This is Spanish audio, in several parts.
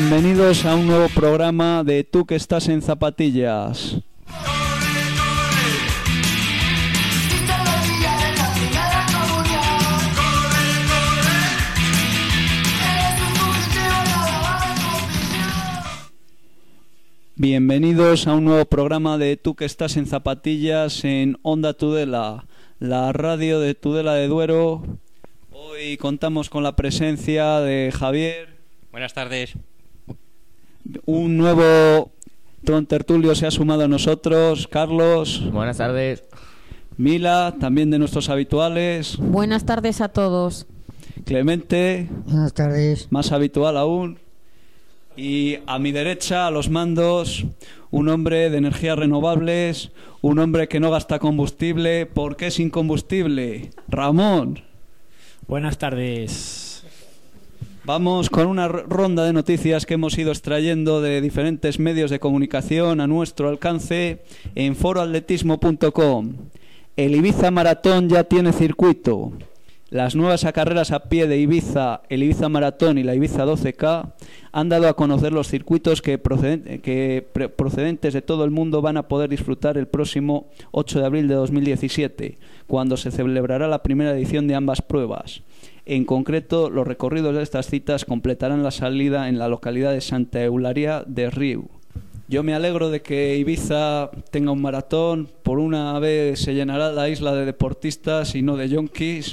Bienvenidos a un nuevo programa de Tú que estás en zapatillas. Bienvenidos a un nuevo programa de Tú que estás en zapatillas en Onda Tudela, la radio de Tudela de Duero. Hoy contamos con la presencia de Javier. Buenas tardes. Un nuevo contertulio se ha sumado a nosotros, Carlos. Buenas tardes. Mila, también de nuestros habituales. Buenas tardes a todos. Clemente. Buenas tardes. Más habitual aún. Y a mi derecha, a los mandos, un hombre de energías renovables, un hombre que no gasta combustible. ¿Por qué sin combustible? Ramón. Buenas tardes. Vamos con una ronda de noticias que hemos ido extrayendo de diferentes medios de comunicación a nuestro alcance en foroatletismo.com. El Ibiza Maratón ya tiene circuito. Las nuevas carreras a pie de Ibiza, el Ibiza Maratón y la Ibiza 12K, han dado a conocer los circuitos que procedentes de todo el mundo van a poder disfrutar el próximo 8 de abril de 2017, cuando se celebrará la primera edición de ambas pruebas. En concreto, los recorridos de estas citas completarán la salida en la localidad de Santa Eulalia de Riu. Yo me alegro de que Ibiza tenga un maratón. Por una vez se llenará la isla de deportistas y no de yonkis.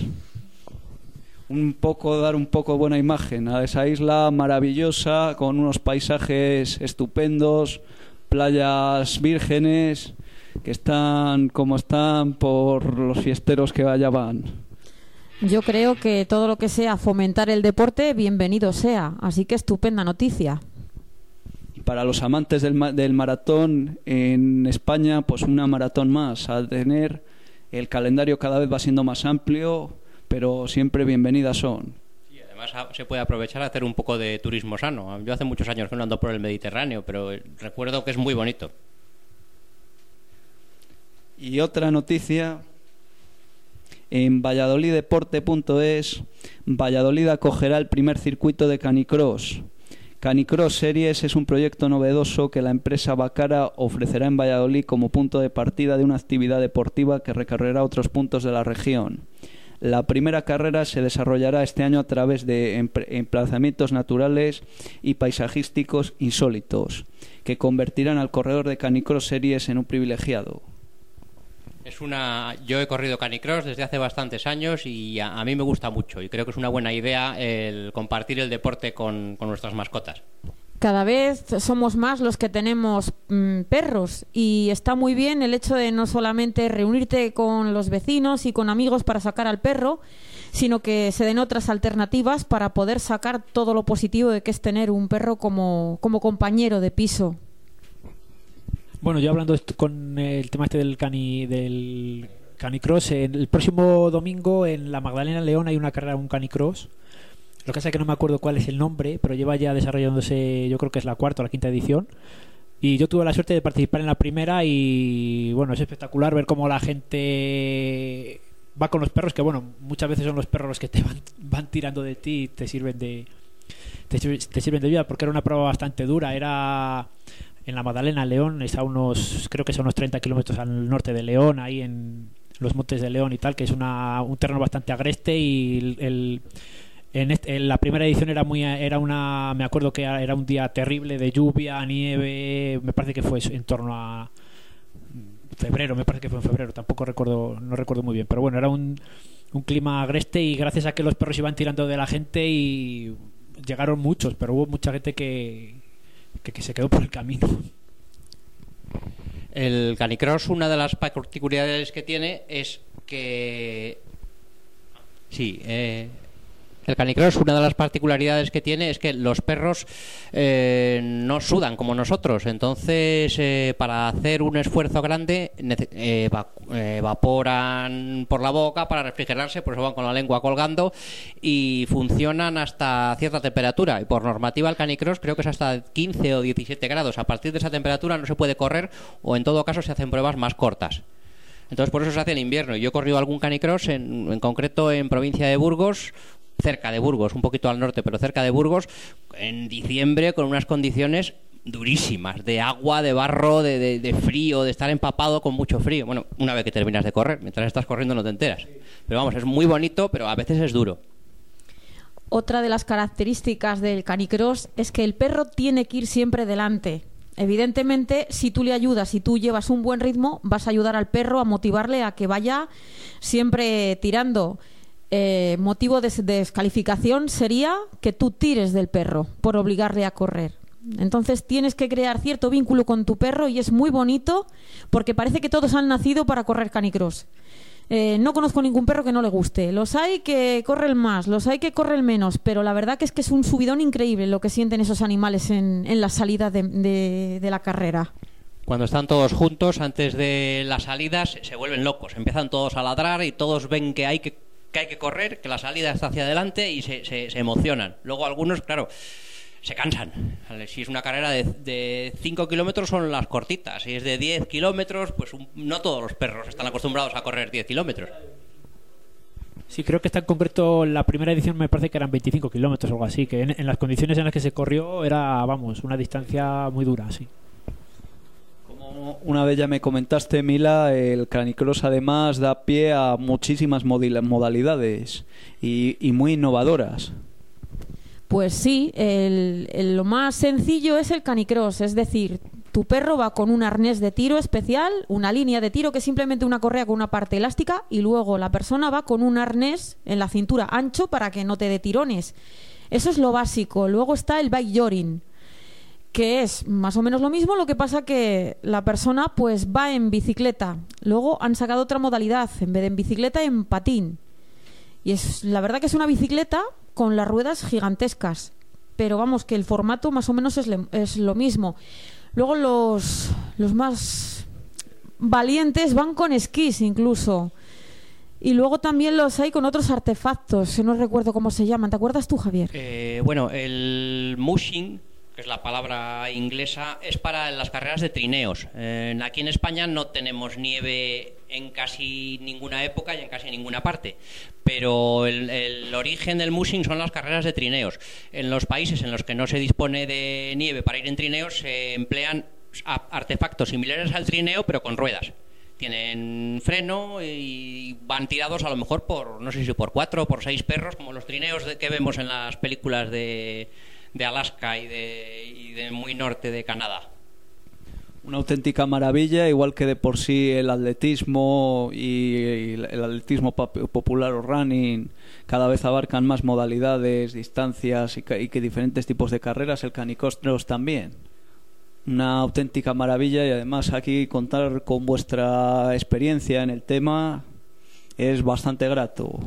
Dar un poco buena imagen a esa isla maravillosa, con unos paisajes estupendos, playas vírgenes que están como están por los fiesteros que allá van. Yo creo que todo lo que sea fomentar el deporte, bienvenido sea. Así que estupenda noticia. Para los amantes del maratón en España, pues una maratón más. Al tener el calendario cada vez va siendo más amplio, pero siempre bienvenidas son. Y además se puede aprovechar a hacer un poco de turismo sano. Yo hace muchos años que no ando por el Mediterráneo, pero recuerdo que es muy bonito. Y otra noticia, en valladoliddeporte.es, Valladolid acogerá el primer circuito de Canicross. Canicross Series es un proyecto novedoso que la empresa Bacara ofrecerá en Valladolid como punto de partida de una actividad deportiva que recorrerá otros puntos de la región. La primera carrera se desarrollará este año a través de emplazamientos naturales y paisajísticos insólitos, que convertirán al corredor de Canicross Series en un privilegiado. Yo he corrido Canicross desde hace bastantes años y a mí me gusta mucho, y creo que es una buena idea el compartir el deporte con nuestras mascotas. Cada vez somos más los que tenemos perros, y está muy bien el hecho de no solamente reunirte con los vecinos y con amigos para sacar al perro, sino que se den otras alternativas para poder sacar todo lo positivo de que es tener un perro como compañero de piso. Bueno, yo hablando con el tema del Canicross, el próximo domingo en la Magdalena León hay una carrera, un Canicross. Lo que pasa es que no me acuerdo cuál es el nombre, pero lleva ya desarrollándose, yo creo que es la cuarta o la quinta edición. Y yo tuve la suerte de participar en la primera y bueno, es espectacular ver cómo la gente va con los perros, que bueno, muchas veces son los perros los que te van tirando de ti y te sirven de vida, porque era una prueba bastante dura. Era en la Magdalena León, está creo que son unos 30 kilómetros al norte de León, ahí en los Montes de León y tal, que es un terreno bastante agreste, y en la primera edición me acuerdo que era un día terrible de lluvia, nieve. Me parece que fue en torno a febrero, tampoco no recuerdo muy bien, pero bueno, era un clima agreste, y gracias a que los perros iban tirando de la gente y llegaron muchos, pero hubo mucha gente que se quedó por el camino. El Canicross, una de las particularidades que tiene es que el Canicross, una de las particularidades que tiene es que los perros no sudan como nosotros. Entonces, para hacer un esfuerzo grande, evaporan por la boca para refrigerarse, por eso van con la lengua colgando, y funcionan hasta cierta temperatura. Y por normativa, el Canicross creo que es hasta 15 o 17 grados. A partir de esa temperatura no se puede correr, o en todo caso se hacen pruebas más cortas. Entonces, por eso se hace en invierno. Yo he corrido algún Canicross, en concreto en provincia de Burgos, cerca de Burgos, un poquito al norte, pero cerca de Burgos, en diciembre con unas condiciones durísimas, de agua, de barro, de frío, de estar empapado con mucho frío. Bueno, una vez que terminas de correr, mientras estás corriendo no te enteras. Pero vamos, es muy bonito, pero a veces es duro. Otra de las características del canicross es que el perro tiene que ir siempre delante. Evidentemente, si tú le ayudas, si tú llevas un buen ritmo, vas a ayudar al perro a motivarle a que vaya siempre tirando. Motivo de descalificación sería que tú tires del perro por obligarle a correr. Entonces tienes que crear cierto vínculo con tu perro y es muy bonito porque parece que todos han nacido para correr canicross. No conozco ningún perro que no le guste. Los hay que corren más, los hay que corren menos, pero la verdad que es un subidón increíble lo que sienten esos animales en la salida de la carrera. Cuando están todos juntos, antes de las salidas, se vuelven locos. Empiezan todos a ladrar y todos ven que hay que correr, que la salida está hacia adelante y se emocionan. Luego algunos, claro, se cansan. Si es una carrera de 5 kilómetros son las cortitas. Si es de 10 kilómetros, pues no todos los perros están acostumbrados a correr 10 kilómetros. Sí, creo que está en concreto la primera edición, me parece que eran 25 kilómetros o algo así, que en las condiciones en las que se corrió era, vamos, una distancia muy dura, sí. Como una vez ya me comentaste, Mila, el canicross además da pie a muchísimas modalidades y muy innovadoras. Pues sí, lo más sencillo es el canicross, es decir, tu perro va con un arnés de tiro especial, una línea de tiro que es simplemente una correa con una parte elástica y luego la persona va con un arnés en la cintura ancho para que no te dé tirones. Eso es lo básico. Luego está el bike joring, que es más o menos lo mismo, lo que pasa que la persona pues va en bicicleta. Luego han sacado otra modalidad, en vez de en bicicleta, en patín. Y la verdad que es una bicicleta con las ruedas gigantescas, pero vamos, que el formato más o menos es lo mismo. Luego los más valientes van con esquís incluso, y luego también los hay con otros artefactos, que no recuerdo cómo se llaman. ¿Te acuerdas tú, Javier? Bueno, el mushing, que es la palabra inglesa, es para las carreras de trineos. Aquí en España no tenemos nieve en casi ninguna época y en casi ninguna parte, pero el origen del mushing son las carreras de trineos. En los países en los que no se dispone de nieve para ir en trineos se emplean artefactos similares al trineo pero con ruedas. Tienen freno y van tirados a lo mejor por, no sé si por 4 o por 6 perros, como los trineos que vemos en las películas de Alaska y de muy norte de Canadá. Una auténtica maravilla, igual que de por sí el atletismo y el atletismo popular o running cada vez abarcan más modalidades, distancias y que diferentes tipos de carreras, el canicross también. Una auténtica maravilla y además aquí contar con vuestra experiencia en el tema es bastante grato.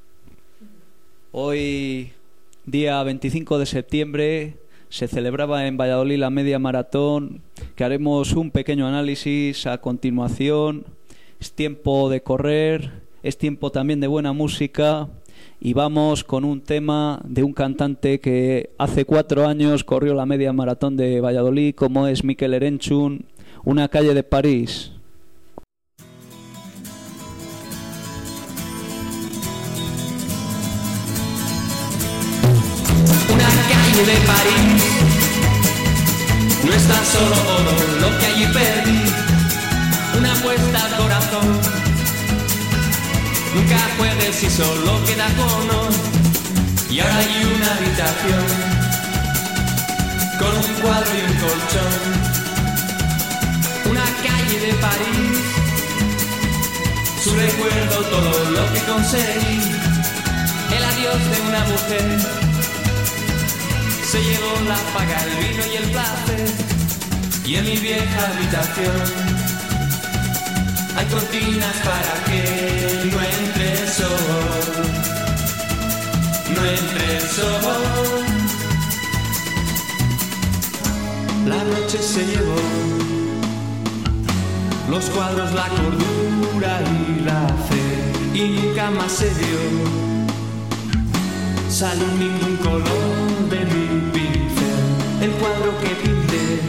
Hoy, día 25 de septiembre, se celebraba en Valladolid la media maratón, que haremos un pequeño análisis a continuación. Es tiempo de correr, es tiempo también de buena música y vamos con un tema de un cantante que hace 4 años corrió la media maratón de Valladolid, como es Mikel Erenchun, Una calle de París. De París, no es tan solo oro lo que allí perdí, una apuesta al corazón, nunca juegues si solo queda cono, y ahora hay una habitación, con un cuadro y un colchón, una calle de París, su recuerdo, todo lo que conseguí, el adiós de una mujer. Se llevó la paga, el vino y el placer. Y en mi vieja habitación hay cortinas para que no entre el sol. No entre el sol. La noche se llevó los cuadros, la cordura y la fe. Y nunca más se dio salió ningún color de mi pincel, el cuadro que pinté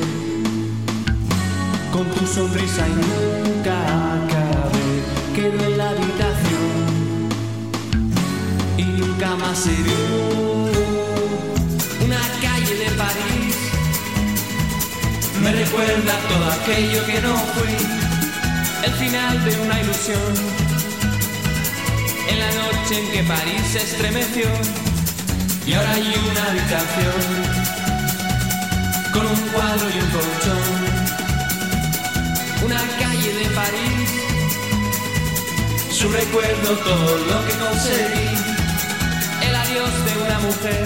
con tu sonrisa y nunca acabé, quedó en la habitación y nunca la Masserie, una calle de París. Me recuerda todo aquello que no fui, el final de una ilusión. En la noche en que París se estremeció, y ahora hay una habitación con un cuadro y un colchón. Una calle de París, su recuerdo, todo lo que conseguí. El adiós de una mujer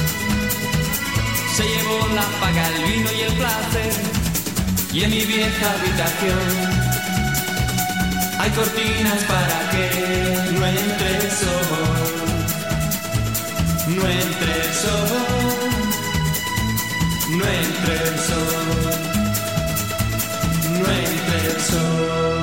se llevó la paga, el vino y el placer. Y en mi vieja habitación hay cortinas para que no entre el sol, no entre el sol, no entre el sol, no entre el sol.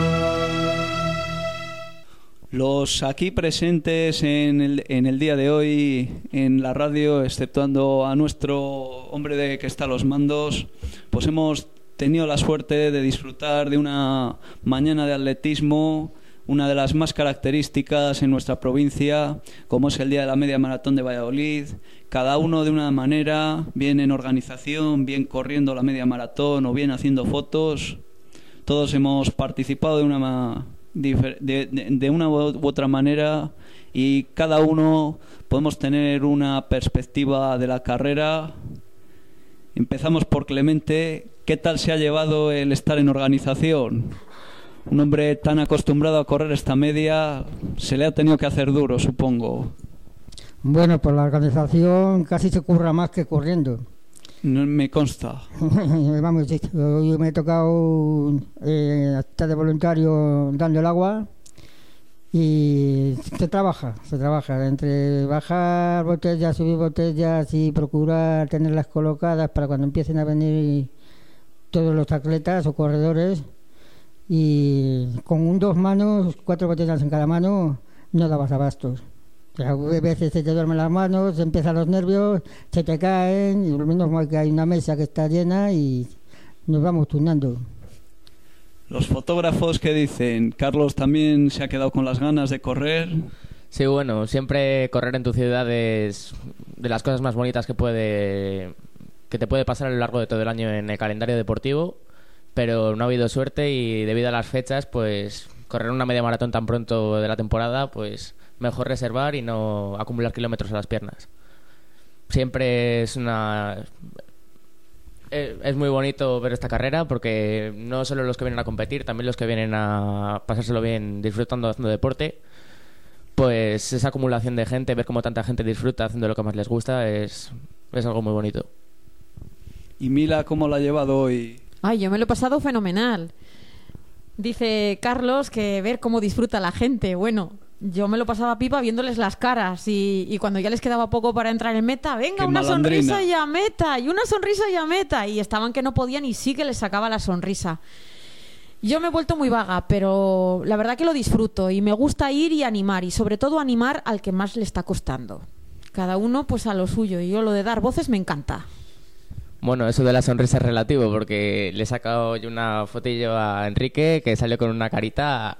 Los aquí presentes en el día de hoy en la radio, exceptuando a nuestro hombre que está a los mandos, pues hemos tenido la suerte de disfrutar de una mañana de atletismo, una de las más características en nuestra provincia, como es el Día de la Media Maratón de Valladolid. Cada uno de una manera, bien en organización, bien corriendo la media maratón o bien haciendo fotos. Todos hemos participado de una u otra manera y cada uno podemos tener una perspectiva de la carrera. Empezamos por Clemente. ¿Qué tal se ha llevado el estar en organización? Un hombre tan acostumbrado a correr esta media, se le ha tenido que hacer duro, supongo. Bueno, pues la organización casi se curra más que corriendo. No me consta. Vamos, hoy me he tocado estar de voluntario dando el agua y se trabaja entre bajar botellas, subir botellas y procurar tenerlas colocadas para cuando empiecen a venir todos los atletas o corredores, y con 2 manos, 4 botellas en cada mano, no dabas abastos. A veces se te duermen las manos, se empiezan los nervios, se te caen, y lo menos que hay una mesa que está llena y nos vamos turnando. Los fotógrafos, ¿qué dicen? Carlos también se ha quedado con las ganas de correr. Sí, bueno, siempre correr en tu ciudad es de las cosas más bonitas que te puede pasar a lo largo de todo el año en el calendario deportivo, pero no ha habido suerte y debido a las fechas, pues correr una media maratón tan pronto de la temporada, pues mejor reservar y no acumular kilómetros a las piernas. Siempre es muy bonito ver esta carrera, porque no solo los que vienen a competir, también los que vienen a pasárselo bien disfrutando haciendo deporte, pues esa acumulación de gente, ver cómo tanta gente disfruta haciendo lo que más les gusta, es algo muy bonito. ¿Y Mila cómo la ha llevado hoy? Ay, yo me lo he pasado fenomenal. Dice Carlos que ver cómo disfruta la gente. Bueno, yo me lo pasaba pipa viéndoles las caras y cuando ya les quedaba poco para entrar en meta, venga, una sonrisa y a meta, y una sonrisa y a meta, y estaban que no podían y sí que les sacaba la sonrisa. Yo me he vuelto muy vaga, pero la verdad que lo disfruto y me gusta ir y animar, y sobre todo animar al que más le está costando. Cada uno pues a lo suyo, y yo lo de dar voces me encanta. Bueno, eso de la sonrisa es relativo, porque le he sacado yo una fotillo a Enrique que salió con una carita.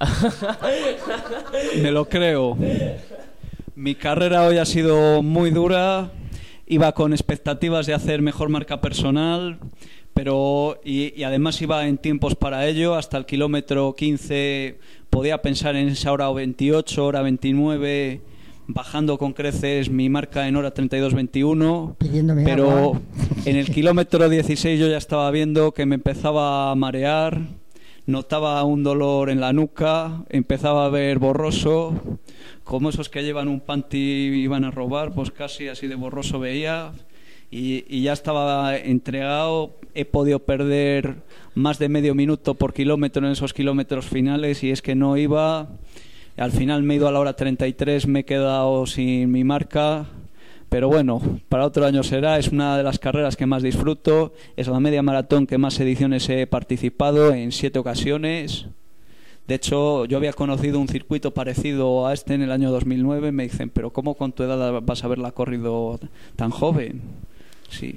Me lo creo. Mi carrera hoy ha sido muy dura. Iba con expectativas de hacer mejor marca personal, pero y además iba en tiempos para ello. Hasta el kilómetro 15 podía pensar en esa hora 28, hora 29, bajando con creces mi marca en hora 32:21, pero agua. En el kilómetro 16 yo ya estaba viendo que me empezaba a marear, notaba un dolor en la nuca, empezaba a ver borroso, como esos que llevan un panty y iban a robar, pues casi así de borroso veía, y ya estaba entregado. He podido perder más de medio minuto por kilómetro en esos kilómetros finales, y es que no iba. Al final me he ido a la hora 33, me he quedado sin mi marca, pero bueno, para otro año será. Es una de las carreras que más disfruto, es la media maratón que más ediciones he participado, en 7 ocasiones. De hecho, yo había conocido un circuito parecido a este en el año 2009, me dicen, pero ¿cómo con tu edad vas a haberla corrido tan joven? Sí.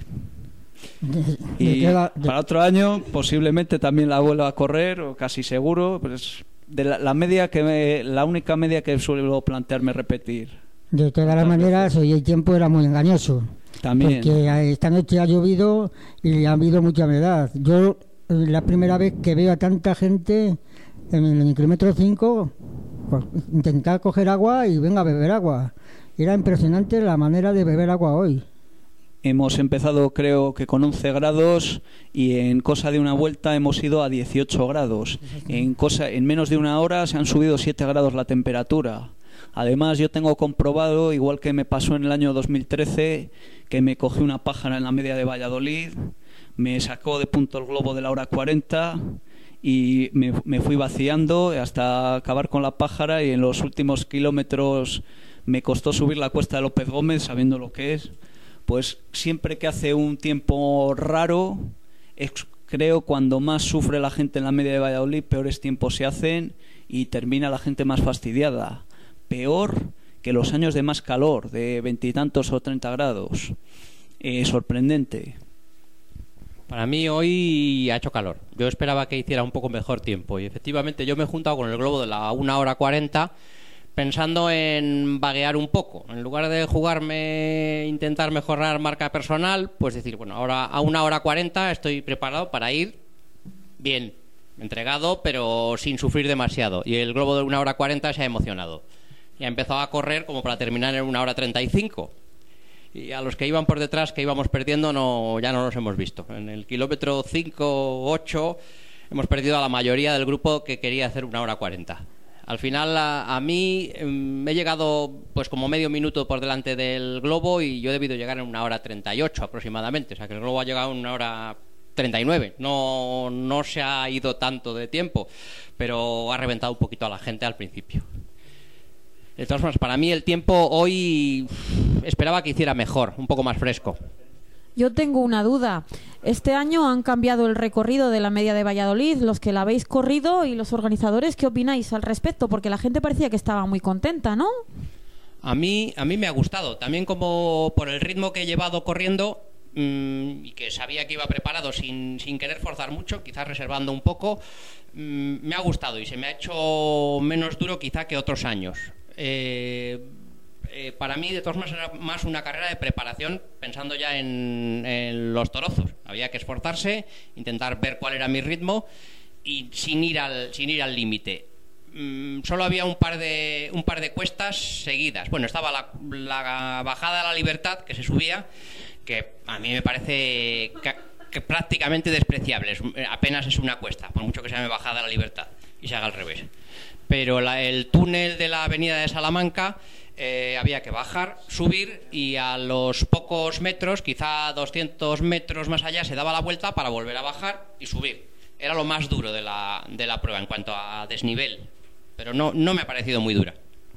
Y para otro año posiblemente también la vuelva a correr, o casi seguro, pues de la única media que suelo plantearme repetir. De todas las maneras, hoy el tiempo era muy engañoso. También. Porque esta noche ha llovido y ha habido mucha humedad. Yo, la primera vez que veo a tanta gente en el kilómetro 5, pues, intentar coger agua y venga a beber agua. Era impresionante la manera de beber agua hoy. Hemos empezado, creo que con 11 grados y en cosa de una vuelta hemos ido a 18 grados. En menos de una hora se han subido 7 grados la temperatura. Además, yo tengo comprobado, igual que me pasó en el año 2013, que me cogí una pájara en la media de Valladolid, me sacó de punto el globo de la hora 40 y me fui vaciando hasta acabar con la pájara, y en los últimos kilómetros me costó subir la cuesta de López Gómez, sabiendo lo que es. Pues siempre que hace un tiempo raro, creo cuando más sufre la gente en la media de Valladolid, peores tiempos se hacen y termina la gente más fastidiada. Peor que los años de más calor, de 20 y tantos o 30 grados. Sorprendente. Para mí hoy ha hecho calor. Yo esperaba que hiciera un poco mejor tiempo y efectivamente yo me he juntado con el globo de la 1 hora 40 pensando en vaguear un poco. En lugar de intentar mejorar marca personal, pues decir, bueno, ahora a 1 hora 40 estoy preparado para ir bien, entregado, pero sin sufrir demasiado. Y el globo de 1 hora 40 se ha emocionado. Y ha empezado a correr como para terminar en 1 hora 35. Y a los que iban por detrás, que íbamos perdiendo, ya no los hemos visto. En el kilómetro 5 8 hemos perdido a la mayoría del grupo que quería hacer 1 hora 40. Al final a mí he llegado pues como medio minuto por delante del globo y yo he debido llegar en 1 hora 38 aproximadamente. O sea que el globo ha llegado en 1 hora 39. No se ha ido tanto de tiempo, pero ha reventado un poquito a la gente al principio. De todas formas, para mí el tiempo hoy esperaba que hiciera mejor, un poco más fresco. Yo tengo una duda. Este año han cambiado el recorrido de la media de Valladolid, los que la habéis corrido y los organizadores, ¿qué opináis al respecto? Porque la gente parecía que estaba muy contenta, ¿no? A mí me ha gustado, también como por el ritmo que he llevado corriendo y que sabía que iba preparado sin querer forzar mucho, quizás reservando un poco, me ha gustado y se me ha hecho menos duro quizá que otros años. Para mí, de todas maneras, era más una carrera de preparación pensando ya en los torozos. Había que esforzarse, intentar ver cuál era mi ritmo y sin ir al límite. Solo había un par de cuestas seguidas. Bueno, estaba la bajada de la Libertad, que se subía, que a mí me parece que prácticamente despreciable. Apenas es una cuesta, por mucho que se llame bajada de la Libertad y se haga al revés. Pero el túnel de la avenida de Salamanca había que bajar, subir y a los pocos metros, quizá 200 metros más allá, se daba la vuelta para volver a bajar y subir. Era lo más duro de la prueba en cuanto a desnivel, pero no me ha parecido muy dura.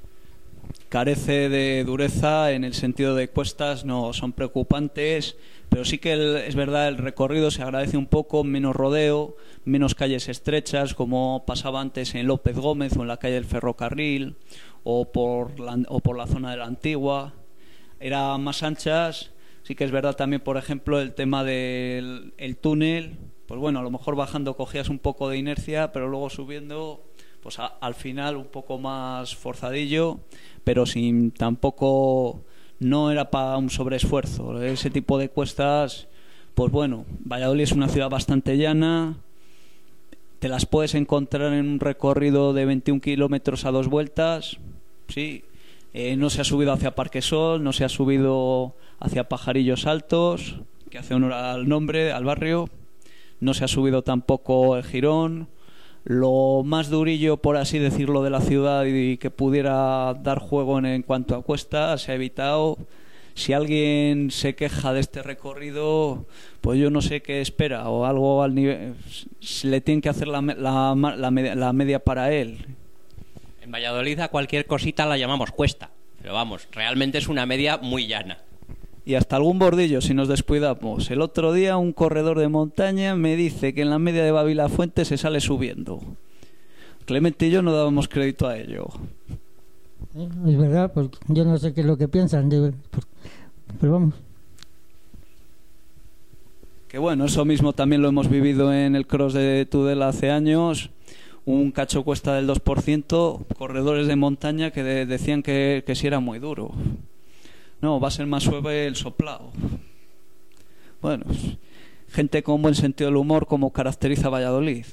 Carece de dureza en el sentido de cuestas, no son preocupantes, pero sí que es verdad, el recorrido se agradece un poco, menos rodeo, menos calles estrechas como pasaba antes en López Gómez o en la calle del Ferrocarril o por la zona de la Antigua. Eran más anchas. Sí que es verdad también, por ejemplo, el tema del túnel, pues bueno, a lo mejor bajando cogías un poco de inercia, pero luego subiendo pues al final un poco más forzadillo, pero sin tampoco, no era para un sobreesfuerzo. Ese tipo de cuestas, pues bueno, Valladolid es una ciudad bastante llana, te las puedes encontrar en un recorrido de 21 kilómetros a 2 vueltas, sí. No se ha subido hacia Parquesol, no se ha subido hacia Pajarillos Altos, que hace honor al nombre, al barrio, no se ha subido tampoco el Jirón. Lo más durillo, por así decirlo, de la ciudad y que pudiera dar juego en cuanto a cuesta se ha evitado. Si alguien se queja de este recorrido, pues yo no sé qué espera, o algo al nivel, le tienen que hacer la media para él. En Valladolid a cualquier cosita la llamamos cuesta, pero vamos, realmente es una media muy llana. Y hasta algún bordillo si nos descuidamos. El otro día un corredor de montaña me dice que en la media de Babilafuente se sale subiendo. Clemente y yo no dábamos crédito a ello. Es verdad, pues yo no sé qué es lo que piensan, pero vamos. Que bueno, eso mismo también lo hemos vivido en el Cross de Tudela hace años. un cacho cuesta del 2%, corredores de montaña que decían que sí era muy duro. No, va a ser más suave el soplado. Bueno, gente con buen sentido del humor como caracteriza a Valladolid.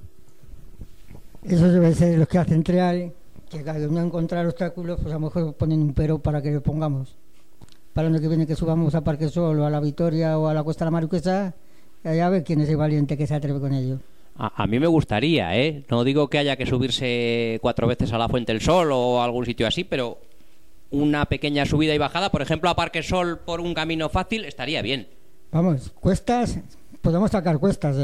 Eso debe ser los que hacen trial, que al no encontrar obstáculos, pues a lo mejor ponen un pero para que lo pongamos. Para el año que viene que subamos a Parque Sol o a la Victoria o a la Cuesta de la Marquesa, a ver quién es el valiente que se atreve con ello. A mí me gustaría, ¿eh? No digo que haya que subirse 4 veces a la Fuente del Sol o a algún sitio así, pero una pequeña subida y bajada, por ejemplo, a Parque Sol por un camino fácil, estaría bien. Vamos, cuestas, podemos sacar cuestas,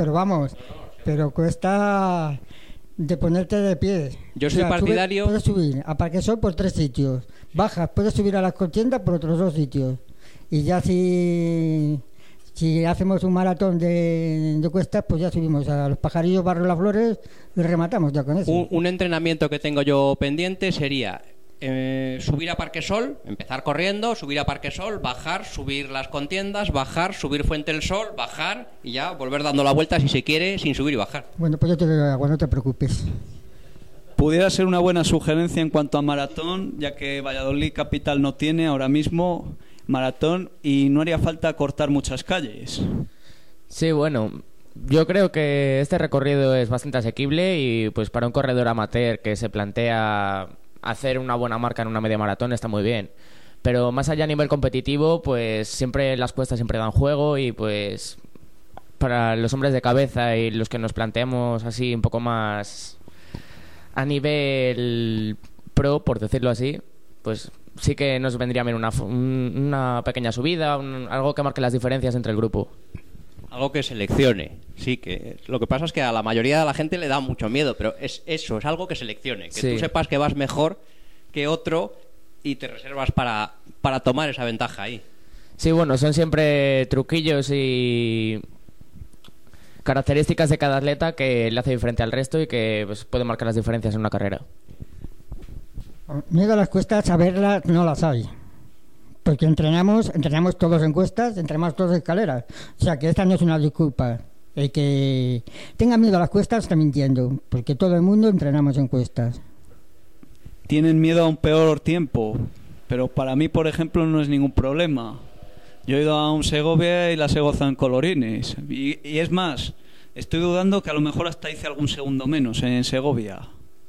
pero cuesta de ponerte de pie. Yo soy partidario... Puedes subir a Parque Sol por 3 sitios, bajas, puedes subir a las contiendas por otros 2 sitios. Y ya si hacemos un maratón de cuestas, pues ya subimos a los Pajarillos, Barrio Las Flores y rematamos ya con eso. Un entrenamiento que tengo yo pendiente sería subir a Parque Sol, empezar corriendo, subir a Parque Sol, bajar, subir las contiendas, bajar, subir Fuente del Sol, bajar y ya volver dando la vuelta si se quiere sin subir y bajar. Bueno, pues yo te doy agua, no te preocupes. Pudiera ser una buena sugerencia en cuanto a maratón, ya que Valladolid capital no tiene ahora mismo maratón y no haría falta cortar muchas calles. Sí, bueno, yo creo que este recorrido es bastante asequible y pues para un corredor amateur que se plantea hacer una buena marca en una media maratón está muy bien. Pero más allá a nivel competitivo, pues siempre las cuestas siempre dan juego y pues para los hombres de cabeza y los que nos planteamos así un poco más a nivel pro, por decirlo así, pues sí que nos vendría bien una pequeña subida, algo que marque las diferencias entre el grupo. Algo que seleccione, sí, que lo que pasa es que a la mayoría de la gente le da mucho miedo, pero es algo que seleccione, que sí. Tú sepas que vas mejor que otro y te reservas para tomar esa ventaja ahí. Sí, bueno, son siempre truquillos y características de cada atleta que le hace diferente al resto y que pues, puede marcar las diferencias en una carrera. Miedo a las cuestas, a verlas no las hay. Porque entrenamos todos en cuestas, entrenamos todos en escaleras. O sea que esta no es una disculpa. El que tenga miedo a las cuestas está mintiendo, porque todo el mundo entrenamos en cuestas. Tienen miedo a un peor tiempo, pero para mí, por ejemplo, no es ningún problema. Yo he ido a un Segovia y las he gozado en colorines. Y es más, estoy dudando que a lo mejor hasta hice algún segundo menos en Segovia.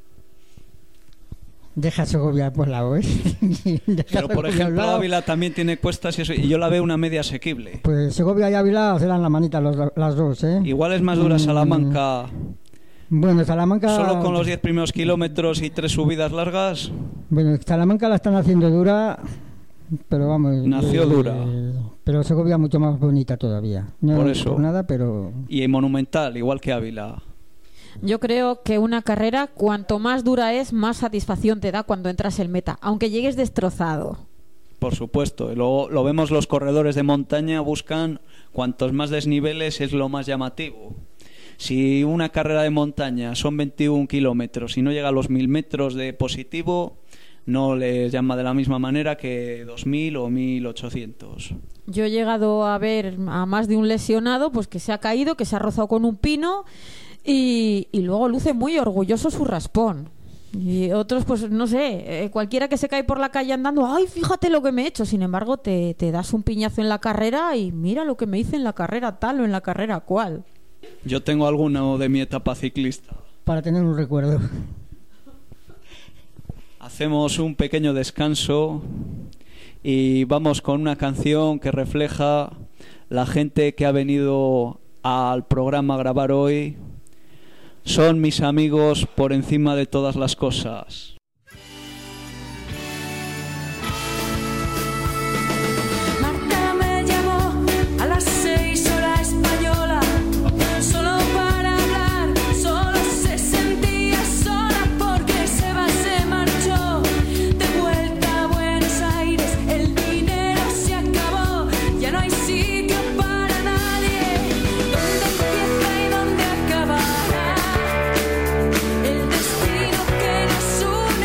Deja Segovia por lado, ¿eh? Pero por ejemplo Ávila también tiene cuestas y eso, y yo la veo una media asequible. Pues Segovia y Ávila se dan la manita las dos, ¿eh? Igual es más dura Salamanca. Bueno, Salamanca... Solo con los 10 primeros kilómetros y 3 subidas largas. Bueno, Salamanca la están haciendo dura, pero vamos... Nació dura. Pero Segovia mucho más bonita todavía. No por eso. Por nada, pero... Y monumental, igual que Ávila. Yo creo que una carrera, cuanto más dura es, más satisfacción te da cuando entras en meta, aunque llegues destrozado. Por supuesto, lo vemos los corredores de montaña, buscan cuantos más desniveles es lo más llamativo. Si una carrera de montaña son 21 kilómetros y no llega a los 1000 metros de positivo, no les llama de la misma manera que 2000 o 1800. Yo he llegado a ver a más de un lesionado pues que se ha caído, que se ha rozado con un pino y luego luce muy orgulloso su raspón. Y otros, pues no sé, cualquiera que se cae por la calle andando, ¡ay, fíjate lo que me he hecho! Sin embargo, te das un piñazo en la carrera y mira lo que me hice en la carrera tal o en la carrera cual. Yo tengo alguno de mi etapa ciclista. Para tener un recuerdo. Hacemos un pequeño descanso y vamos con una canción que refleja la gente que ha venido al programa a grabar hoy. Son mis amigos por encima de todas las cosas. Marta me llamó a las 6 hora española, solo para hablar, solo se sentía sola porque Seba se marchó de vuelta a Buenos Aires, el dinero se acabó, ya no hay sitio para nadie, ¿dónde empieza y dónde acabará el destino que nos une?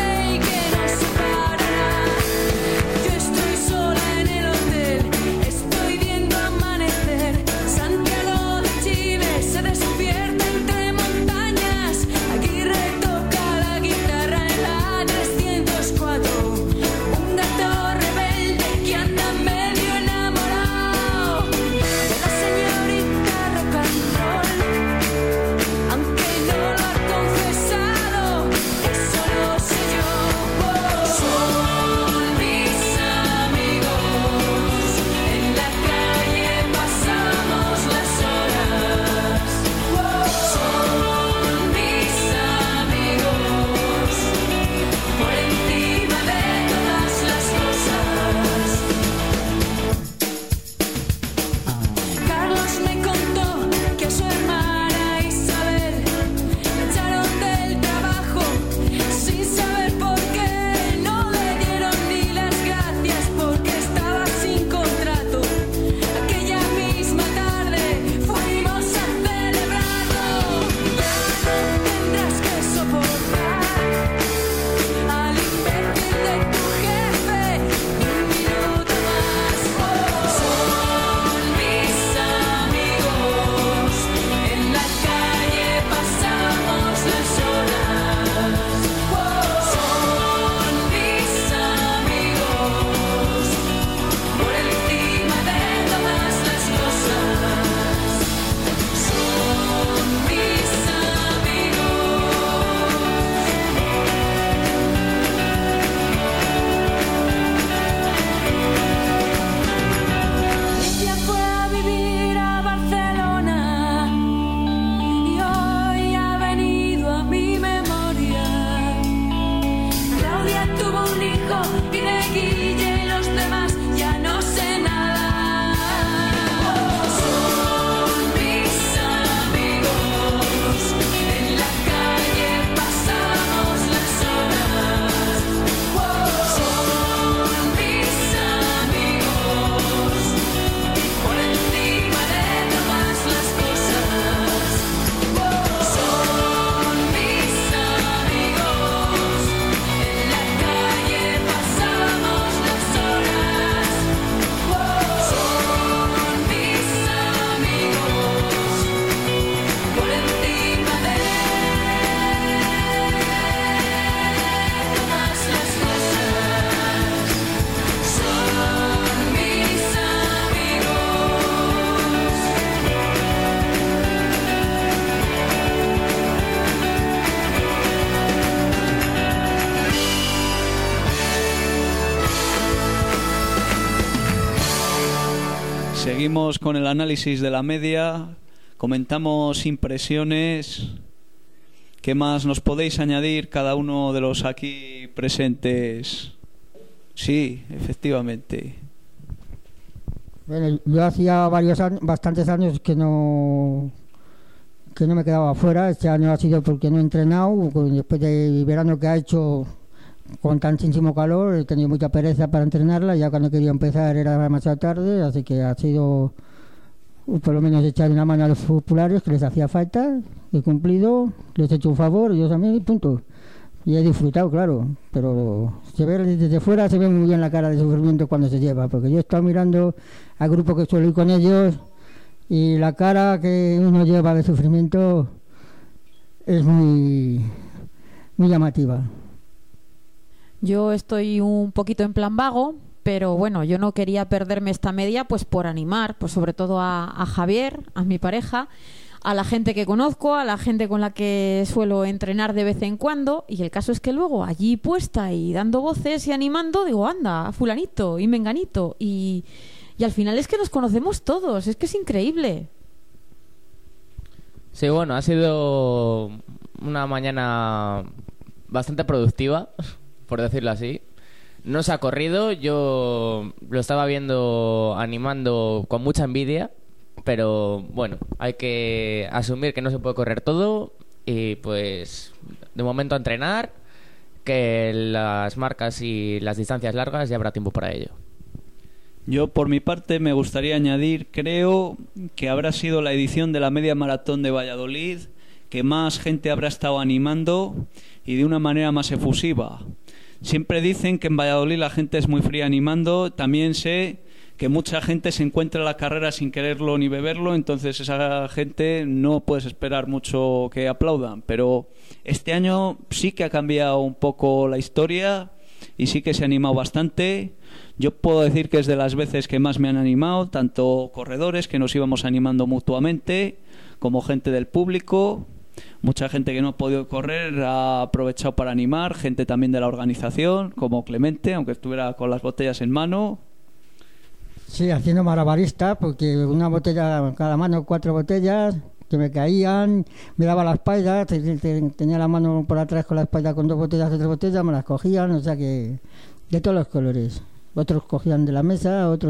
seguimos con el análisis de la media, comentamos impresiones. ¿Qué más nos podéis añadir cada uno de los aquí presentes? Sí, efectivamente. Bueno, yo hacía bastantes años que no me quedaba fuera. Este año ha sido porque no he entrenado. Después del verano que ha hecho con tantísimo calor, he tenido mucha pereza para entrenarla. Ya cuando quería empezar era demasiado tarde, así que ha sido por lo menos echar una mano a los populares que les hacía falta. He cumplido, les he hecho un favor, ellos a mí, punto. Y he disfrutado, claro, pero se ve desde fuera, se ve muy bien la cara de sufrimiento cuando se lleva, porque yo he estado mirando al grupo que suelo ir con ellos y la cara que uno lleva de sufrimiento es muy llamativa. Yo estoy un poquito en plan vago, pero bueno, yo no quería perderme esta media pues por animar, pues sobre todo a Javier, a mi pareja, a la gente que conozco, a la gente con la que suelo entrenar de vez en cuando, y el caso es que luego allí puesta y dando voces y animando, digo, anda, fulanito y menganito, y al final es que nos conocemos todos, es que es increíble. Sí, bueno, ha sido una mañana bastante productiva, por decirlo así. No se ha corrido, yo lo estaba viendo animando con mucha envidia, pero bueno, hay que asumir que no se puede correr todo y pues de momento a entrenar, que las marcas y las distancias largas ya habrá tiempo para ello. Yo por mi parte me gustaría añadir, creo que habrá sido la edición de la media maratón de Valladolid que más gente habrá estado animando y de una manera más efusiva. Siempre dicen que en Valladolid la gente es muy fría animando. También sé que mucha gente se encuentra en la carrera sin quererlo ni beberlo, entonces esa gente no puedes esperar mucho que aplaudan. Pero este año sí que ha cambiado un poco la historia y sí que se ha animado bastante. Yo puedo decir que es de las veces que más me han animado, tanto corredores que nos íbamos animando mutuamente, como gente del público. Mucha gente que no ha podido correr ha aprovechado para animar, gente también de la organización, como Clemente, aunque estuviera con las botellas en mano. Sí, haciendo malabarista, porque una botella, cada mano 4 botellas, que me caían, me daba la espalda, tenía la mano por atrás con la espalda con 2 botellas o 3 botellas, me las cogían, o sea que de todos los colores. Otros cogían de la mesa, otros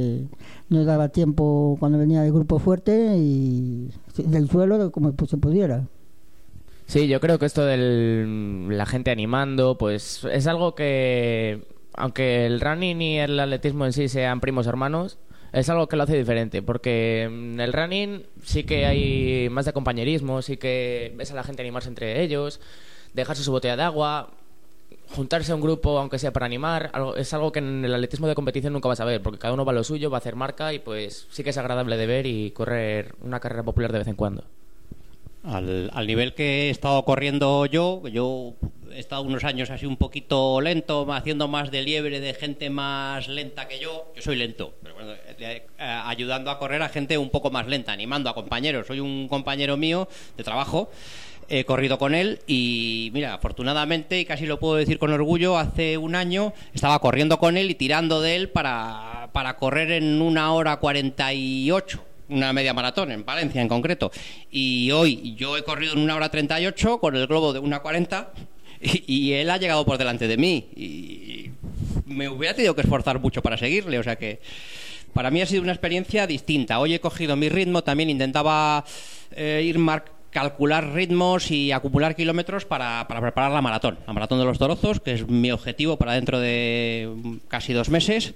no daba tiempo cuando venía del grupo fuerte y del suelo como se pudiera. Sí, yo creo que esto de la gente animando, pues es algo que, aunque el running y el atletismo en sí sean primos hermanos, es algo que lo hace diferente, porque en el running sí que hay más de compañerismo, sí que ves a la gente animarse entre ellos, dejarse su botella de agua, juntarse a un grupo aunque sea para animar. Es algo que en el atletismo de competición nunca vas a ver, porque cada uno va a lo suyo, va a hacer marca y pues sí que es agradable de ver y correr una carrera popular de vez en cuando. Al nivel que he estado corriendo yo he estado unos años así un poquito lento, haciendo más de liebre de gente más lenta que yo soy lento, pero bueno, ayudando a correr a gente un poco más lenta, animando a compañeros. Soy un compañero mío de trabajo, he corrido con él y mira, afortunadamente, y casi lo puedo decir con orgullo, hace un año estaba corriendo con él y tirando de él para correr en 1 hora 48, una media maratón en Valencia en concreto, y hoy yo he corrido en 1 hora 38 con el globo de 1:40 y él ha llegado por delante de mí y me hubiera tenido que esforzar mucho para seguirle, o sea que para mí ha sido una experiencia distinta. Hoy he cogido mi ritmo, también intentaba calcular ritmos y acumular kilómetros para preparar la maratón de los Torozos, que es mi objetivo para dentro de casi 2 meses.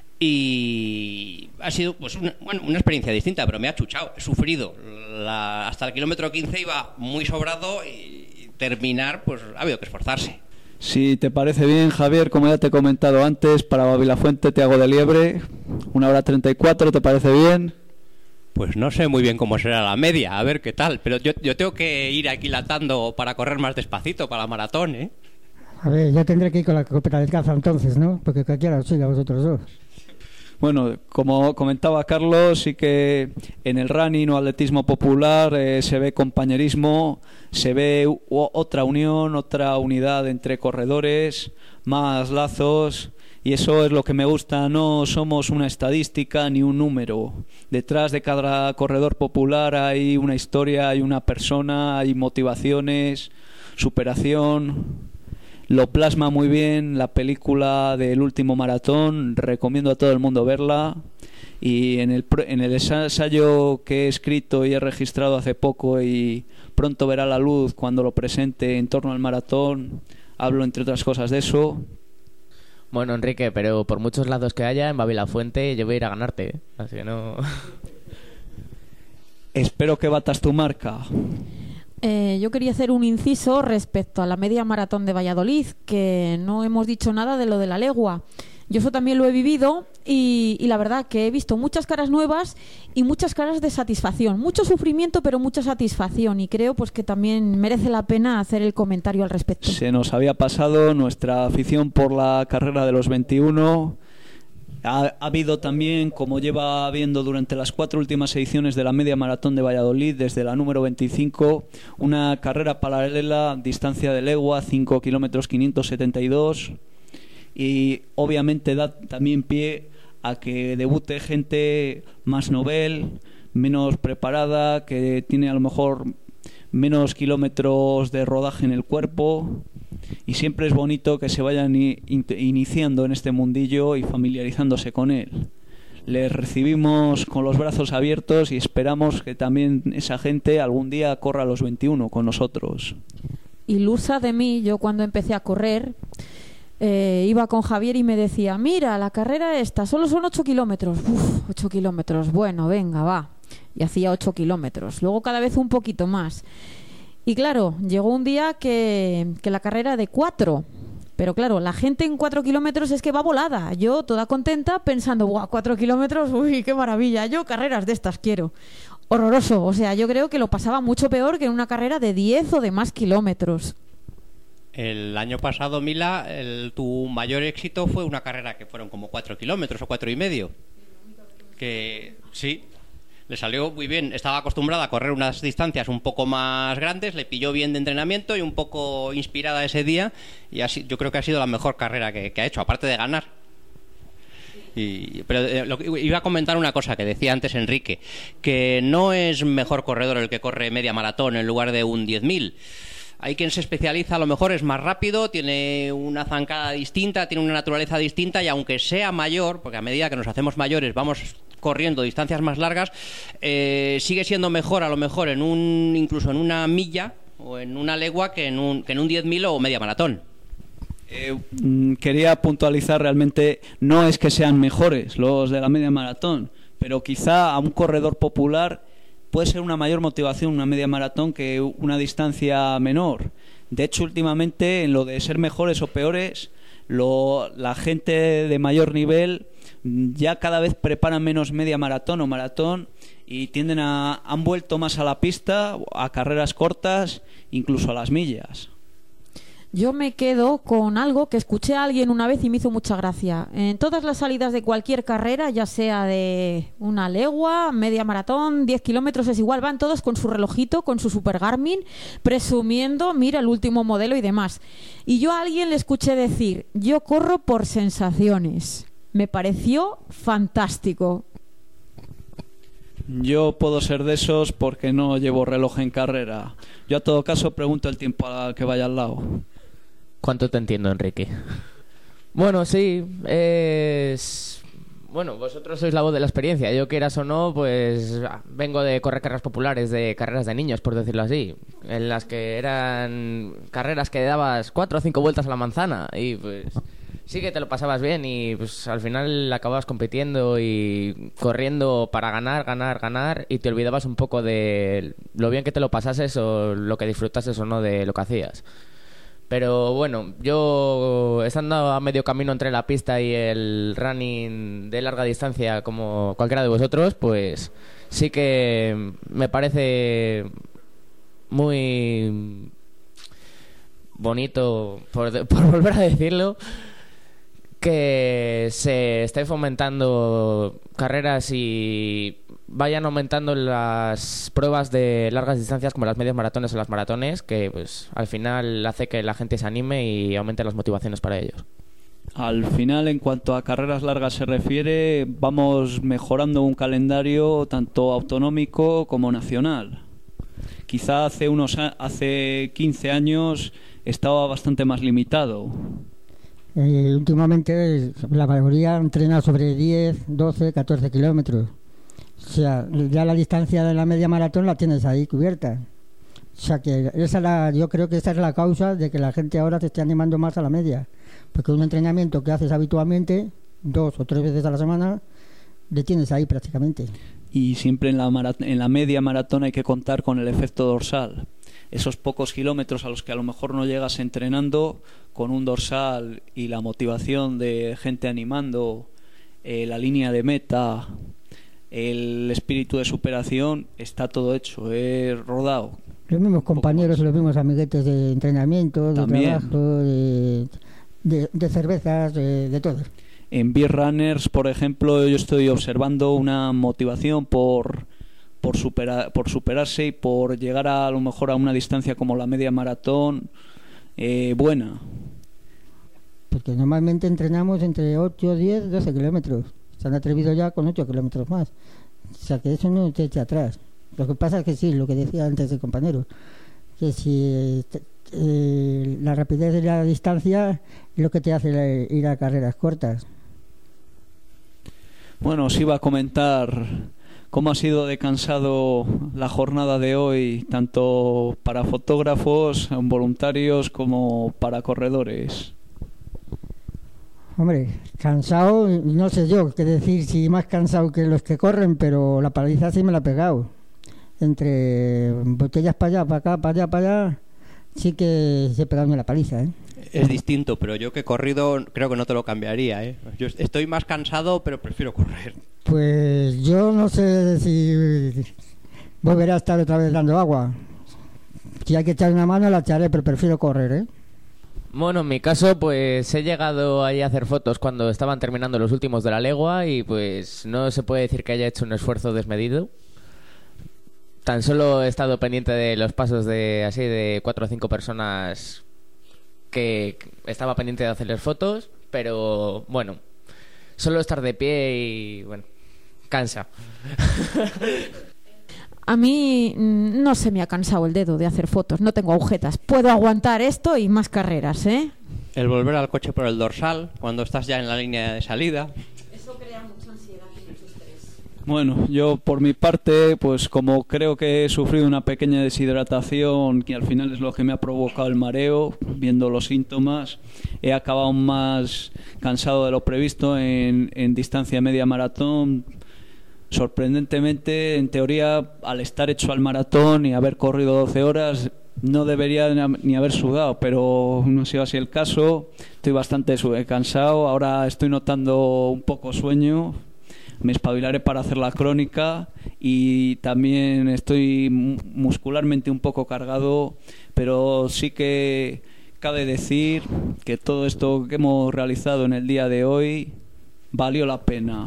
Y ha sido pues una experiencia distinta, pero me ha chuchado, he sufrido. Hasta el kilómetro 15 iba muy sobrado y terminar, pues ha habido que esforzarse. Si te parece bien, Javier, como ya te he comentado antes, para Babilafuente te hago de liebre, 1 hora 34, ¿te parece bien? Pues no sé muy bien cómo será la media, a ver qué tal, pero yo tengo que ir aquilatando para correr más despacito para la maratón, ¿eh? A ver, ya tendré que ir con la copeta del caza entonces, ¿no? Porque cualquiera os siga a vosotros dos. Bueno, como comentaba Carlos, sí que en el running o atletismo popular se ve compañerismo, se ve otra unión, otra unidad entre corredores, más lazos, y eso es lo que me gusta. No somos una estadística ni un número. Detrás de cada corredor popular hay una historia, hay una persona, hay motivaciones, superación. Lo plasma muy bien la película del último maratón. Recomiendo a todo el mundo verla. Y en el ensayo que he escrito y he registrado hace poco y pronto verá la luz cuando lo presente en torno al maratón, hablo entre otras cosas de eso. Bueno, Enrique, pero por muchos lados que haya en Babilafuente yo voy a ir a ganarte, ¿eh? Así que no... Espero que batas tu marca. Yo quería hacer un inciso respecto a la media maratón de Valladolid, que no hemos dicho nada de lo de la legua. Yo eso también lo he vivido y la verdad que he visto muchas caras nuevas y muchas caras de satisfacción. Mucho sufrimiento, pero mucha satisfacción. Y creo pues que también merece la pena hacer el comentario al respecto. Se nos había pasado nuestra afición por la carrera de los 21. Ha habido también, como lleva habiendo durante las 4 últimas ediciones de la media maratón de Valladolid, desde la número 25, una carrera paralela, distancia de legua, 5 kilómetros 572, y obviamente da también pie a que debute gente más novel, menos preparada, que tiene a lo mejor menos kilómetros de rodaje en el cuerpo. Y siempre es bonito que se vayan iniciando en este mundillo y familiarizándose con él. Les recibimos con los brazos abiertos y esperamos que también esa gente algún día corra los 21 con nosotros. Ilusa de mí, yo cuando empecé a correr iba con Javier y me decía: mira, la carrera esta solo son 8 kilómetros. 8 kilómetros, bueno, venga, va. Y hacía 8 kilómetros, luego cada vez un poquito más. Y claro, llegó un día que la carrera de 4, pero claro, la gente en 4 kilómetros es que va volada. Yo toda contenta pensando: ¡guau! 4 kilómetros, uy, qué maravilla, yo carreras de estas quiero. Horroroso, o sea, yo creo que lo pasaba mucho peor que en una carrera de 10 o de más kilómetros. El año pasado, Mila, tu mayor éxito fue una carrera que fueron como 4 kilómetros o 4,5. Que sí, le salió muy bien. Estaba acostumbrada a correr unas distancias un poco más grandes, le pilló bien de entrenamiento y un poco inspirada ese día, y así, yo creo que ha sido la mejor carrera que ha hecho, aparte de ganar. Pero iba a comentar una cosa que decía antes Enrique, que no es mejor corredor el que corre media maratón en lugar de un 10.000. Hay quien se especializa, a lo mejor es más rápido, tiene una zancada distinta, tiene una naturaleza distinta, y aunque sea mayor, porque a medida que nos hacemos mayores vamos corriendo distancias más largas, sigue siendo mejor a lo mejor incluso en una milla o en una legua que en un 10.000 o media maratón. Quería puntualizar, realmente no es que sean mejores los de la media maratón, pero quizá a un corredor popular puede ser una mayor motivación una media maratón que una distancia menor. De hecho, últimamente, en lo de ser mejores o peores, la gente de mayor nivel ya cada vez preparan menos media maratón o maratón y han vuelto más a la pista, a carreras cortas, incluso a las millas. Yo me quedo con algo que escuché a alguien una vez y me hizo mucha gracia. En todas las salidas de cualquier carrera, ya sea de una legua, media maratón, 10 kilómetros, es igual, van todos con su relojito, con su Super Garmin, presumiendo, mira el último modelo y demás. Y yo a alguien le escuché decir: yo corro por sensaciones. Me pareció fantástico. Yo puedo ser de esos porque no llevo reloj en carrera. Yo a todo caso pregunto el tiempo al que vaya al lado. ¿Cuánto te entiendo, Enrique? Bueno, sí, Bueno, vosotros sois la voz de la experiencia. Yo, quieras o no, pues vengo de correr carreras populares, de carreras de niños, por decirlo así, en las que eran carreras que dabas 4 o 5 vueltas a la manzana y pues sí que te lo pasabas bien y pues al final acababas compitiendo y corriendo para ganar y te olvidabas un poco de lo bien que te lo pasases o lo que disfrutases o no de lo que hacías. Pero bueno, yo estando a medio camino entre la pista y el running de larga distancia como cualquiera de vosotros, pues sí que me parece muy bonito, por volver a decirlo, que se esté fomentando carreras y vayan aumentando las pruebas de largas distancias como las medias maratones o las maratones, que pues al final hace que la gente se anime y aumente las motivaciones para ellos. Al final, en cuanto a carreras largas se refiere, vamos mejorando un calendario tanto autonómico como nacional. Quizá hace 15 años estaba bastante más limitado. Últimamente la mayoría entrena sobre 10, 12, 14 kilómetros. O sea, ya la distancia de la media maratón la tienes ahí cubierta. O sea, que yo creo que esa es la causa de que la gente ahora se esté animando más a la media. Porque un entrenamiento que haces habitualmente, 2 o 3 veces a la semana, le tienes ahí prácticamente. Y siempre en la media maratón hay que contar con el efecto dorsal. Esos pocos kilómetros a los que a lo mejor no llegas entrenando, con un dorsal y la motivación de gente animando, la línea de meta, el espíritu de superación, está todo hecho, rodado. Los mismos compañeros, los mismos amiguetes de entrenamiento, de trabajo, de cervezas, de todo. En Beer Runners, por ejemplo, yo estoy observando una motivación por superarse y por llegar a lo mejor a una distancia como la media maratón buena. Porque normalmente entrenamos entre 8, 10, 12 kilómetros. Se han atrevido ya con 8 kilómetros más. O sea que eso no te echa atrás. Lo que pasa es que sí, lo que decía antes el compañero, que si la rapidez de la distancia es lo que te hace ir a carreras cortas. Bueno, os iba a comentar cómo ha sido de cansado la jornada de hoy, tanto para fotógrafos, voluntarios, como para corredores. Hombre, cansado, no sé yo qué decir, si más cansado que los que corren, pero la paliza sí me la ha pegado. Entre botellas para allá, para acá, para allá, para allá, sí que se ha pegado la paliza, ¿eh? Es distinto, pero yo que he corrido creo que no te lo cambiaría, ¿eh? Yo estoy más cansado, pero prefiero correr. Pues yo no sé si volveré a estar otra vez dando agua. Si hay que echar una mano la echaré, pero prefiero correr, ¿eh? Bueno, en mi caso, pues he llegado ahí a hacer fotos cuando estaban terminando los últimos de la legua y pues no se puede decir que haya hecho un esfuerzo desmedido. Tan solo he estado pendiente de los pasos de 4 o 5 personas que estaba pendiente de hacerles fotos, pero bueno, solo estar de pie y bueno, cansa. A mí no se me ha cansado el dedo de hacer fotos, no tengo agujetas. Puedo aguantar esto y más carreras, ¿eh? El volver al coche por el dorsal, cuando estás ya en la línea de salida. Eso crea mucha ansiedad y mucho estrés. Bueno, yo por mi parte, pues como creo que he sufrido una pequeña deshidratación, que al final es lo que me ha provocado el mareo, viendo los síntomas, he acabado más cansado de lo previsto en distancia media maratón. Sorprendentemente, en teoría, al estar hecho al maratón y haber corrido 12 horas, no debería ni haber sudado, pero no ha sido así el caso. Estoy bastante cansado, ahora estoy notando un poco sueño. Me espabilaré para hacer la crónica y también estoy muscularmente un poco cargado, pero sí que cabe decir que todo esto que hemos realizado en el día de hoy valió la pena.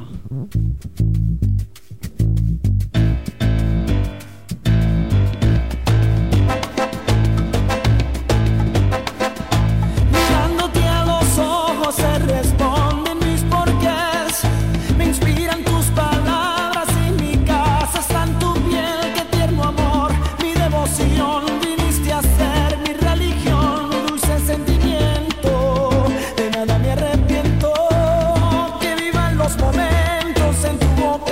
Momentos en tu boca.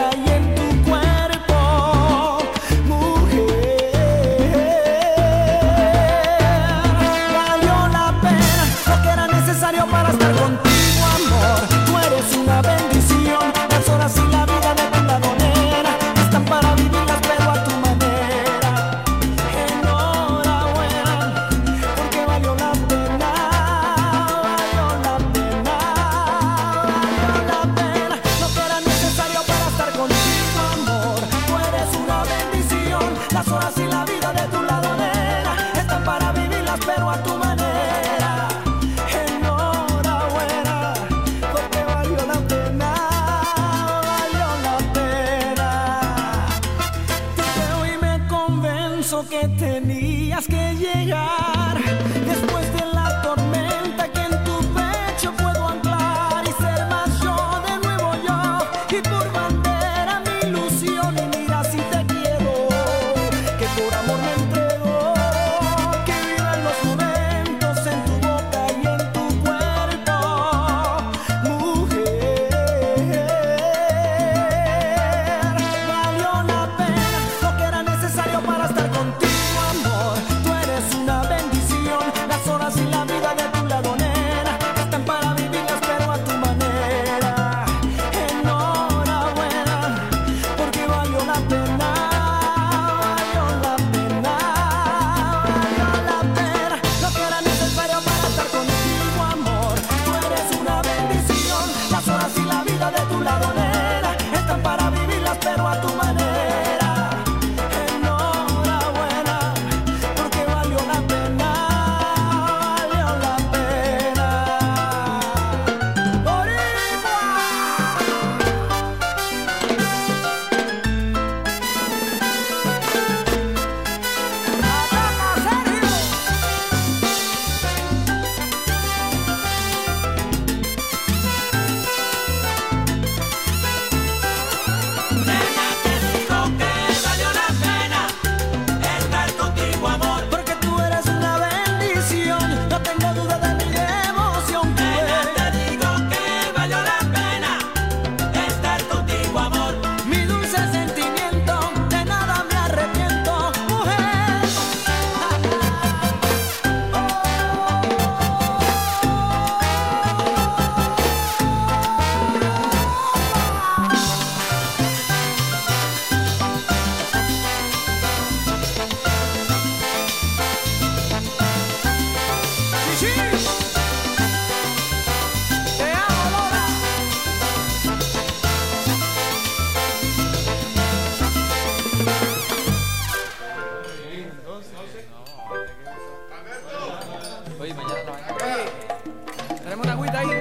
Tenemos una agüita ahí.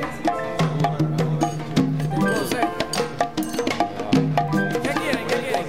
¿Qué quieren? ¿Qué quieren?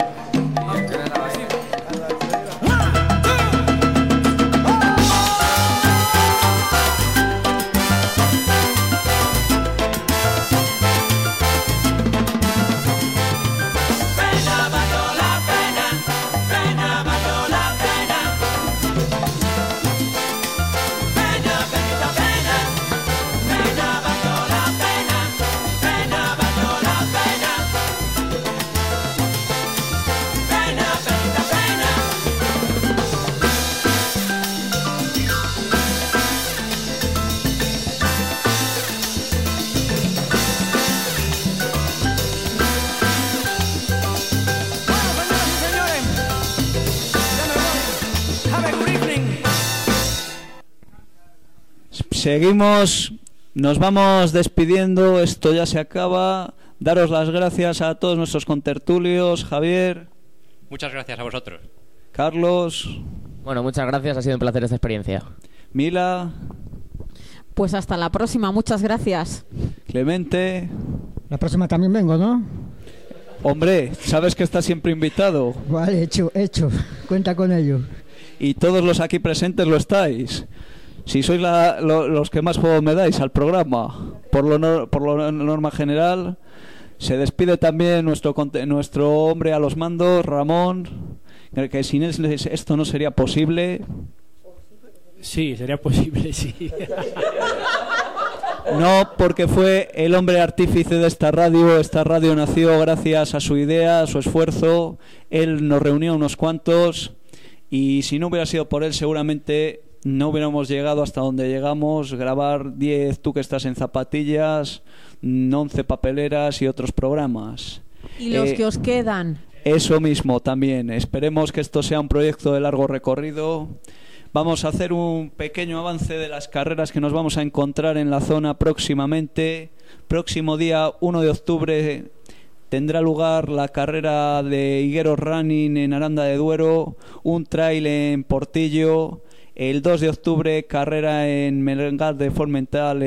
Seguimos, nos vamos despidiendo, esto ya se acaba. Daros las gracias a todos nuestros contertulios, Javier. Muchas gracias a vosotros. Carlos. Bueno, muchas gracias, ha sido un placer esta experiencia. Mila. Pues hasta la próxima, muchas gracias. Clemente. La próxima también vengo, ¿no? Hombre, sabes que estás siempre invitado. Vale, hecho. Cuenta con ello. Y todos los aquí presentes lo estáis. Si sois los que más juego me dais al programa, por lo norma general, se despide también nuestro hombre a los mandos, Ramón, que sin él esto no sería posible. Sí, sería posible, sí. No, porque fue el hombre artífice de esta radio. Esta radio nació gracias a su idea, a su esfuerzo. Él nos reunió unos cuantos y si no hubiera sido por él seguramente no hubiéramos llegado hasta donde llegamos. Grabar 10 Tú que estás en zapatillas, 11 papeleras y otros programas. Y los que os quedan. Eso mismo también. Esperemos que esto sea un proyecto de largo recorrido. Vamos a hacer un pequeño avance de las carreras que nos vamos a encontrar en la zona próximamente. Próximo día 1 de octubre tendrá lugar la carrera de Higueros Running en Aranda de Duero, un trail en Portillo. El 2 de octubre carrera en Melgar de Formental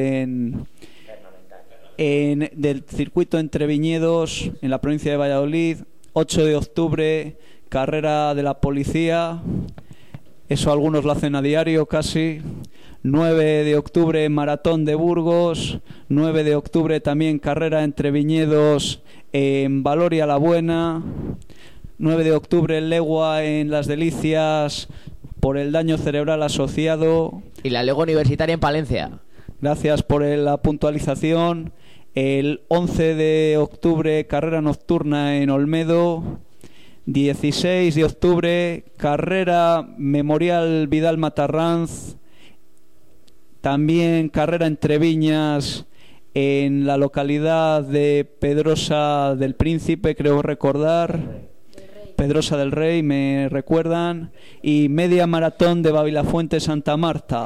del circuito Entre Viñedos en la provincia de Valladolid. 8 de octubre carrera de la policía. Eso algunos lo hacen a diario casi. 9 de octubre maratón de Burgos. 9 de octubre también carrera Entre Viñedos en Valoria la Buena. 9 de octubre legua en Las Delicias por el daño cerebral asociado. Y la legua universitaria en Palencia. Gracias por la puntualización. El 11 de octubre carrera nocturna en Olmedo. 16 de octubre carrera Memorial Vidal Matarranz. También carrera Entre Viñas en la localidad de Pedrosa del Príncipe, creo recordar. Pedrosa del Rey, me recuerdan. Y media maratón de Babilafuente Santa Marta.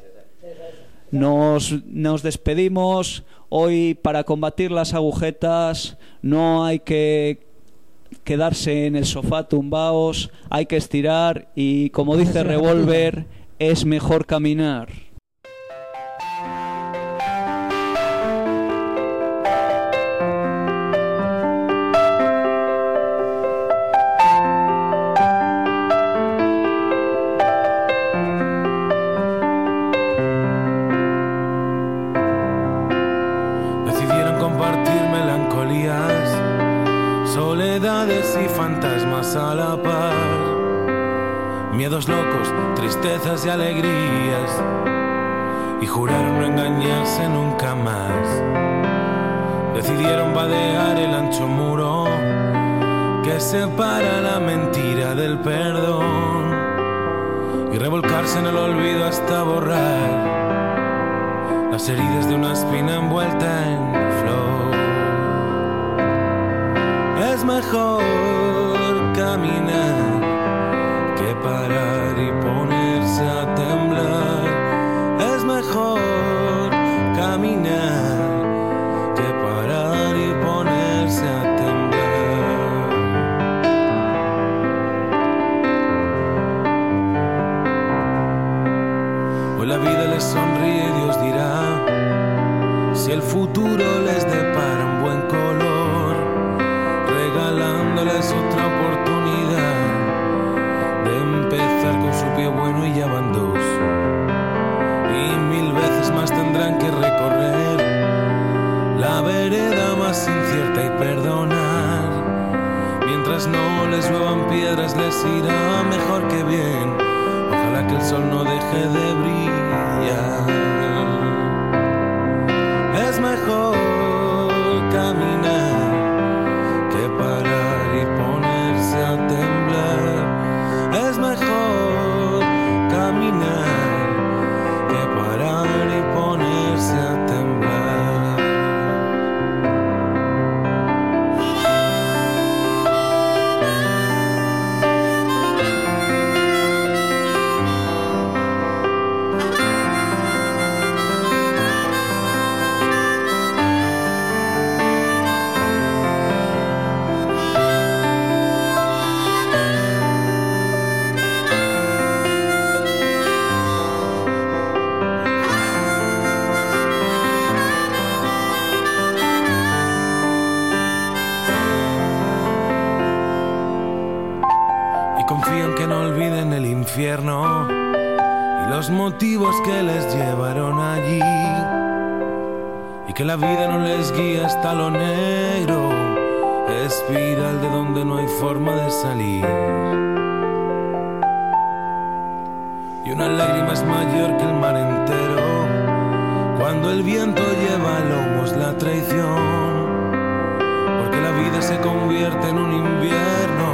Nos despedimos. Hoy, para combatir las agujetas, no hay que quedarse en el sofá tumbaos, hay que estirar y, como dice Revolver, es mejor caminar. Decidieron compartir melancolías, soledades y fantasmas a la par, miedos locos, tristezas y alegrías, y juraron no engañarse nunca más. Decidieron vadear el ancho muro que separa la mentira del perdón, y revolcarse en el olvido hasta borrar las heridas de una espina envuelta en flor. Es mejor caminar que parar y ponerse a temblar. Es mejor caminar que parar y ponerse a temblar. Hoy la vida les sonríe y Dios dirá si el futuro les depara un buen color, regalándoles otra oportunidad de empezar con su pie bueno y ya van dos, y 1000 veces más tendrán que recorrer la vereda más incierta y perdonar. Mientras no les lluevan piedras les irá mejor que bien. Ojalá que el sol no deje de brillar. Es mejor caminar que parar y ponerse a temblar. Es mejor caminar que parar y ponerse a temblar. Infierno y los motivos que les llevaron allí, y que la vida no les guía hasta lo negro, espiral de donde no hay forma de salir. Y una lágrima es mayor que el mar entero cuando el viento lleva a lomos la traición, porque la vida se convierte en un invierno